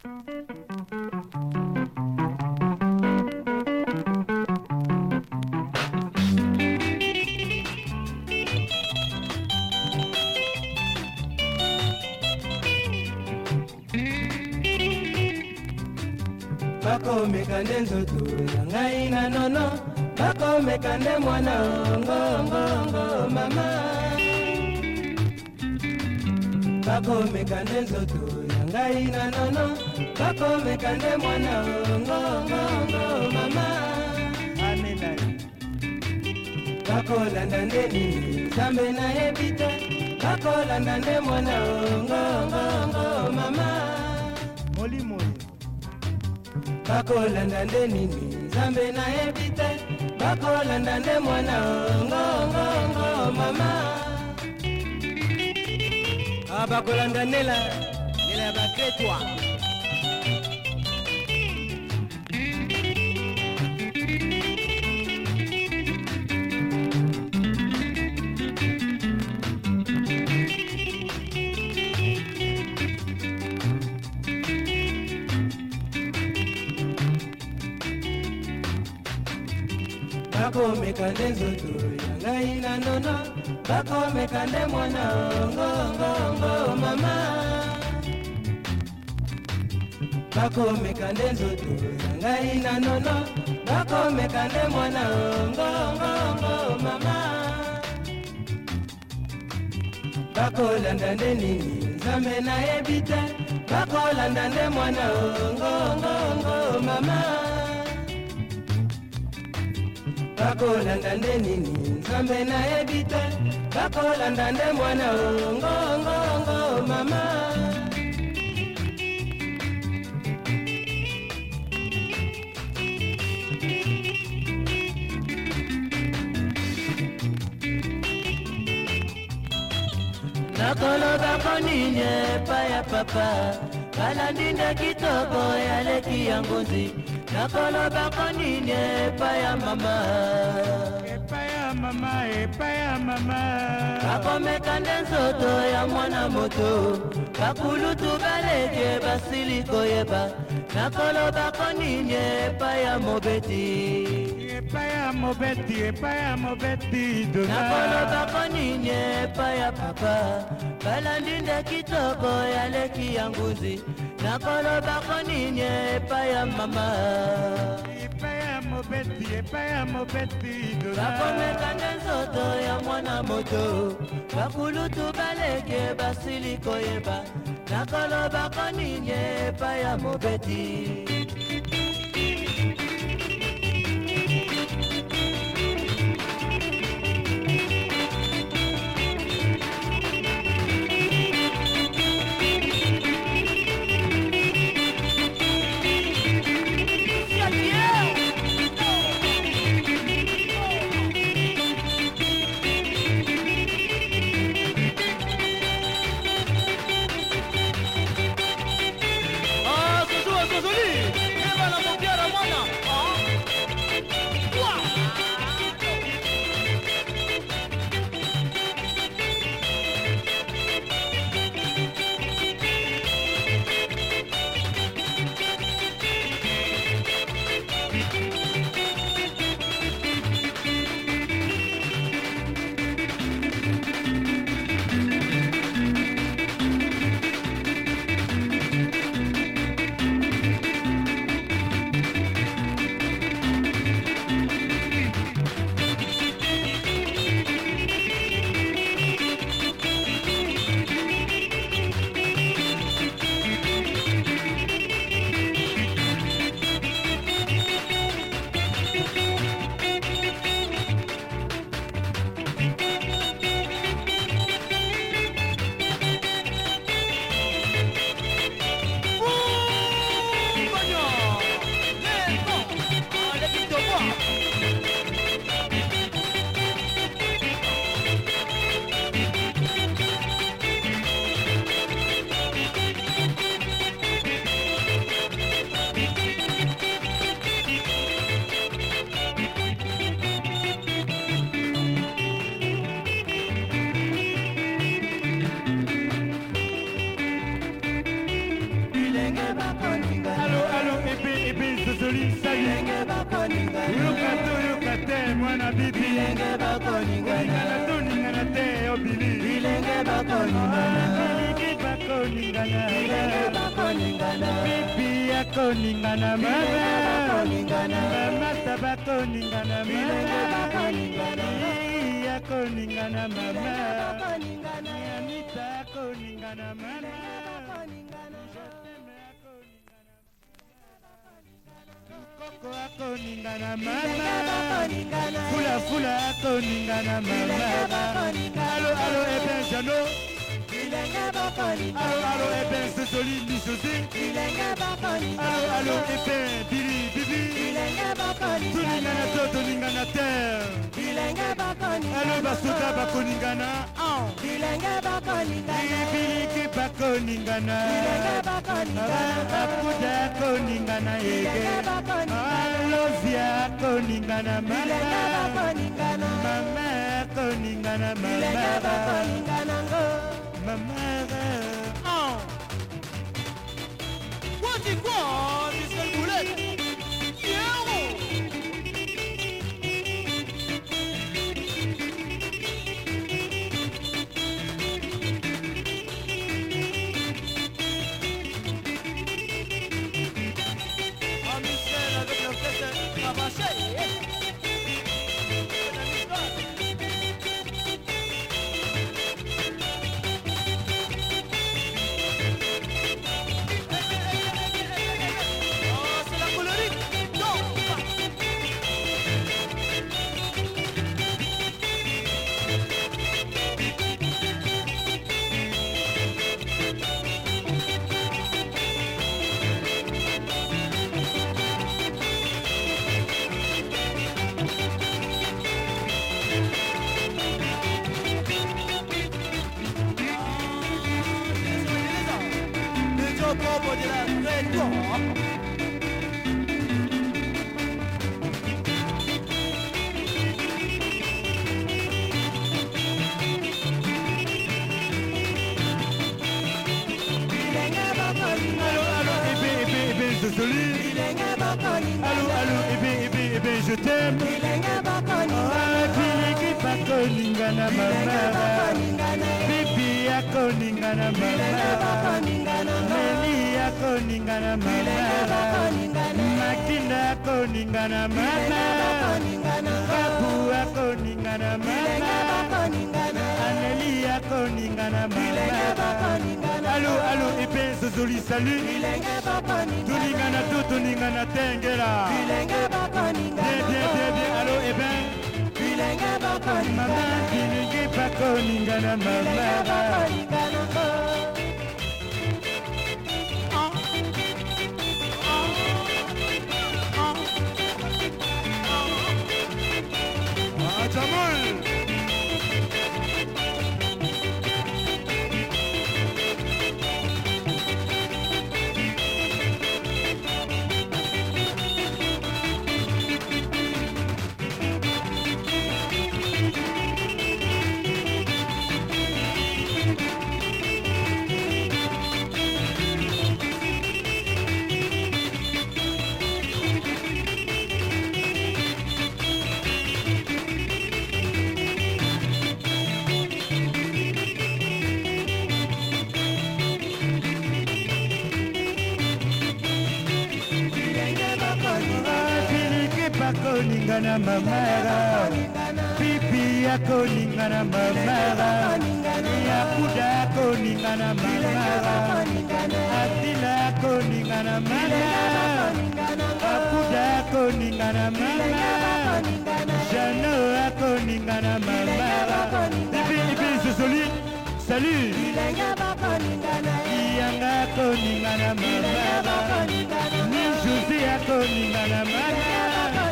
bakomeka nde nzoto ya ngai na nono, bakomeka nde mwana ngongongo mama, bakomeka nde nzoto ya ngai na nono, bakomeka nde mwana ngongongo mama. Bakolanda nde nini Nzambe nayebi te, bakolanda nde mwana ngongongo mama. Bakolanda nde nini Nzambe nayebi te, bakolanda nde mwana ngongongo mama. Bakolanda nela ya bakretwa. Bakomeka nde nzoto ya ngai na nono, bakomeka nde mwana ngongongo mama. Bakomeka nde nzoto ya ngai na nono, bakomeka nde mwana ngongongo mama. Bakolanda nde nini Nzambe nayebi te, bakolanda nde mwana ngongongo mama. Bakolanda nde nini Nzambe nayebi te, bakolanda nde mwana ngongongo mama. Nakoloba konini epai ya papa, balandi nde kitoko yaleki ya ngonzi. Nakoloba konini epai ya mama, epai ya mama, epai ya mama. bakomeka nde nzoto ya mwana moto, bakulutu baleke basili koyeba. Nakoloba konini epai ya mobeti, epai ya mobeti, epai ya mobeti dola. nakoloba konini epai ya papa, balandi nde kitoko yaleki ya ngunzi. Nakoloba konini epai ya mama, epai ya mobeti, epai ya mobeti dola. bakomeka nde nzoto ya mwana moto, bakulutu baleke basili koyeba. Nakoloba konini epai ya mobeti. koningana bibi bilenge bakoningana toningana te obili bilenge bakoningana biliki bakoningana bilenge bakoningana bibi akoningana mama bakoningana mata bakoningana bilenge bakoningana akoningana mama bakoningana Anita akoningana mama Koko akoningana mama Fula fula akoningana mama Allo allo eben Jano Allo allo eben Sesoli Misosi Allo allo eben Bili Bibi Toningana to toningana terre Allo basuka bakoningana Biliki bakoningana Akuda koningana ege Alozia koningana mama Mama koningana mama Mama What is what, Mr. Bullet? Popo de la Réunion. Allo, je t'aime. Biliki bakoningana mama. Bibi akoningana mama. Meli akoningana mama. Makinda akoningana mama. Babu akoningana mama. Aneli akoningana mama. Allo, Zozoli, salut. Tuningana tout, tuningana tengera. Bien, allo, Mama, bilingi bakoningana mama. Jamul. Koningana mamara, pipi ya koningana mamara, yakuda koningana mamara, atila koningana mamara, akuda koningana mamara, jano koningana mamara, pipi Zozoli, salut, iyanga koningana mamara, ni Josie koningana mamara.